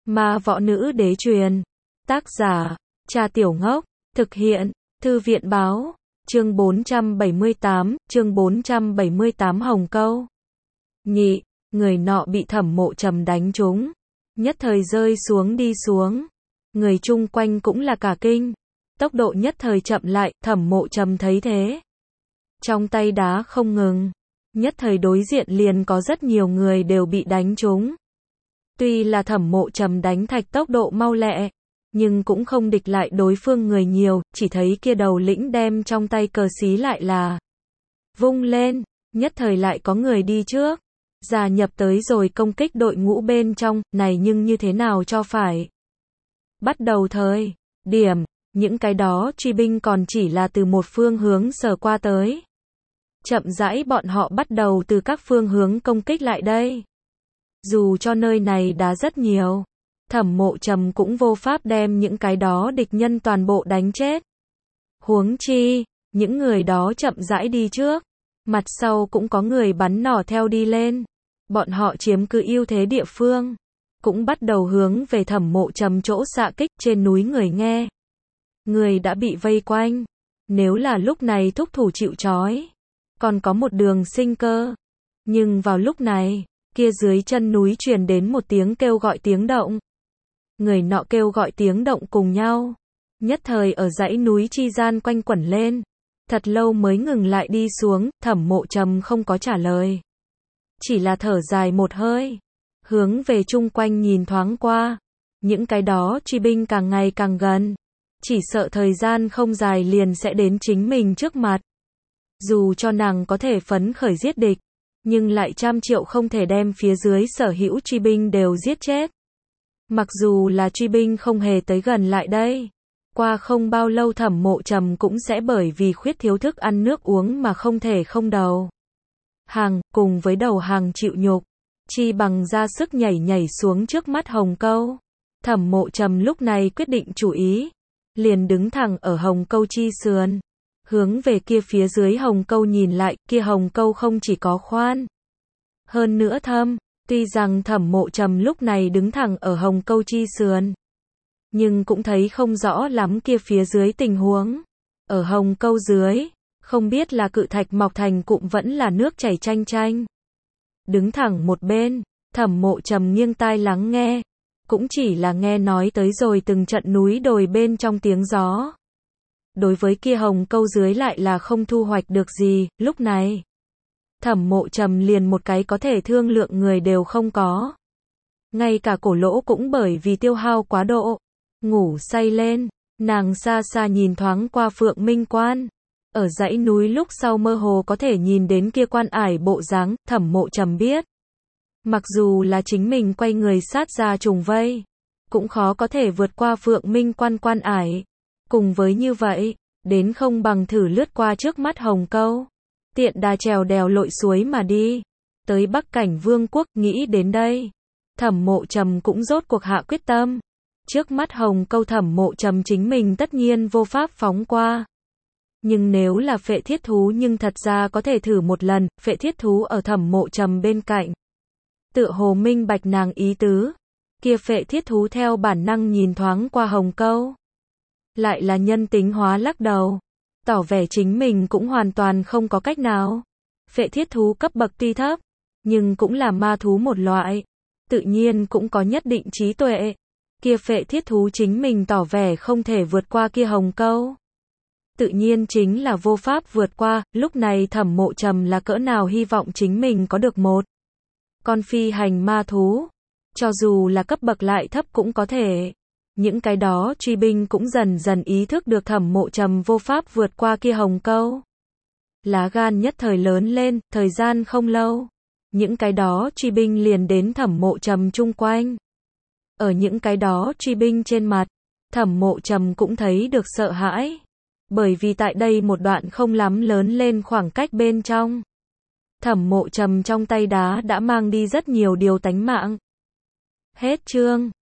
Ma võ nữ đế truyền. Tác giả, Cha Tiểu Ngốc. Thực hiện, Thư viện báo. Chương 478 Hồng Câu. Nhị, người nọ bị Thẩm Mộ Trầm đánh trúng, nhất thời rơi xuống đi xuống. Người chung quanh cũng là cả kinh, tốc độ nhất thời chậm lại. Thẩm Mộ Trầm thấy thế, trong tay đá không ngừng, nhất thời đối diện liền có rất nhiều người đều bị đánh trúng. Tuy là Thẩm Mộ Trầm đánh thạch tốc độ mau lẹ, nhưng cũng không địch lại đối phương người nhiều. Chỉ thấy kia đầu lĩnh đem trong tay cờ xí lại là vung lên, nhất thời lại có người đi trước, gia nhập tới rồi công kích đội ngũ bên trong. Này nhưng như thế nào cho phải? Bắt đầu thời điểm, những cái đó truy binh còn chỉ là từ một phương hướng sờ qua tới. Chậm rãi bọn họ bắt đầu từ các phương hướng công kích lại đây. Dù cho nơi này đá rất nhiều, Thẩm Mộ Trầm cũng vô pháp đem những cái đó địch nhân toàn bộ đánh chết. Huống chi, những người đó chậm rãi đi trước, mặt sau cũng có người bắn nỏ theo đi lên. Bọn họ chiếm cứ ưu thế địa phương, cũng bắt đầu hướng về Thẩm Mộ Trầm chỗ xạ kích. Trên núi người nghe, người đã bị vây quanh, nếu là lúc này thúc thủ chịu trói, còn có một đường sinh cơ. Nhưng vào lúc này, kia dưới chân núi truyền đến một tiếng kêu gọi tiếng động. Người nọ kêu gọi tiếng động cùng nhau, nhất thời ở dãy núi chi gian quanh quẩn lên, thật lâu mới ngừng lại đi xuống. Thẩm Mộ Trầm không có trả lời, chỉ là thở dài một hơi, hướng về chung quanh nhìn thoáng qua. Những cái đó truy binh càng ngày càng gần, chỉ sợ thời gian không dài liền sẽ đến chính mình trước mặt. Dù cho nàng có thể phấn khởi giết địch, nhưng lại trăm triệu không thể đem phía dưới sở hữu truy binh đều giết chết. Mặc dù là truy binh không hề tới gần lại đây, qua không bao lâu Thẩm Mộ Trầm cũng sẽ bởi vì khuyết thiếu thức ăn nước uống mà không thể không đầu hàng, cùng với đầu hàng chịu nhục, chi bằng ra sức nhảy xuống trước mắt Hồng Câu. Thẩm Mộ Trầm lúc này quyết định chủ ý, liền đứng thẳng ở Hồng Câu chi sườn, hướng về kia phía dưới Hồng Câu nhìn lại. Kia Hồng Câu không chỉ có khoan, hơn nữa thâm. Tuy rằng Thẩm Mộ Trầm lúc này đứng thẳng ở Hồng Câu chi sườn, nhưng cũng thấy không rõ lắm kia phía dưới tình huống. Ở Hồng Câu dưới, không biết là cự thạch mọc thành cụm vẫn là nước chảy chanh chanh. Đứng thẳng một bên, Thẩm Mộ Trầm nghiêng tai lắng nghe, cũng chỉ là nghe nói tới rồi từng trận núi đồi bên trong tiếng gió. Đối với kia Hồng Câu dưới lại là không thu hoạch được gì. Lúc này, Thẩm Mộ Trầm liền một cái có thể thương lượng người đều không có. Ngay cả cổ lỗ cũng bởi vì tiêu hao quá độ, ngủ say lên. Nàng xa xa nhìn thoáng qua Phượng Minh Quan. Ở dãy núi lúc sau mơ hồ có thể nhìn đến kia quan ải bộ dáng. Thẩm Mộ Trầm biết, mặc dù là chính mình quay người sát ra trùng vây, cũng khó có thể vượt qua Phượng Minh Quan quan ải. Cùng với như vậy, đến không bằng thử lướt qua trước mắt Hồng Câu, tiện đà trèo đèo lội suối mà đi tới Bắc Cảnh Vương quốc. Nghĩ đến đây, Thẩm Mộ Trầm cũng rốt cuộc hạ quyết tâm. Trước mắt Hồng Câu Thẩm Mộ Trầm chính mình tất nhiên vô pháp phóng qua, nhưng nếu là phệ thiết thú nhưng thật ra có thể thử một lần. Phệ thiết thú ở Thẩm Mộ Trầm bên cạnh, tựa hồ minh bạch nàng ý tứ. Kia phệ thiết thú theo bản năng nhìn thoáng qua Hồng Câu, lại là nhân tính hóa lắc đầu, tỏ vẻ chính mình cũng hoàn toàn không có cách nào. Phệ thiết thú cấp bậc tuy thấp, nhưng cũng là ma thú một loại, tự nhiên cũng có nhất định trí tuệ. Kia phệ thiết thú chính mình tỏ vẻ không thể vượt qua kia Hồng Câu, tự nhiên chính là vô pháp vượt qua. Lúc này Thẩm Mộ Trầm là cỡ nào hy vọng chính mình có được một con phi hành ma thú, cho dù là cấp bậc lại thấp cũng có thể. Những cái đó truy binh cũng dần dần ý thức được Thẩm Mộ Trầm vô pháp vượt qua kia Hồng Câu, lá gan nhất thời lớn lên. Thời gian không lâu, những cái đó truy binh liền đến Thẩm Mộ Trầm chung quanh. Ở những cái đó truy binh trên mặt, Thẩm Mộ Trầm cũng thấy được sợ hãi, bởi vì tại đây một đoạn không lắm lớn lên khoảng cách bên trong, Thẩm Mộ Trầm trong tay đá đã mang đi rất nhiều điều tánh mạng. Hết chương.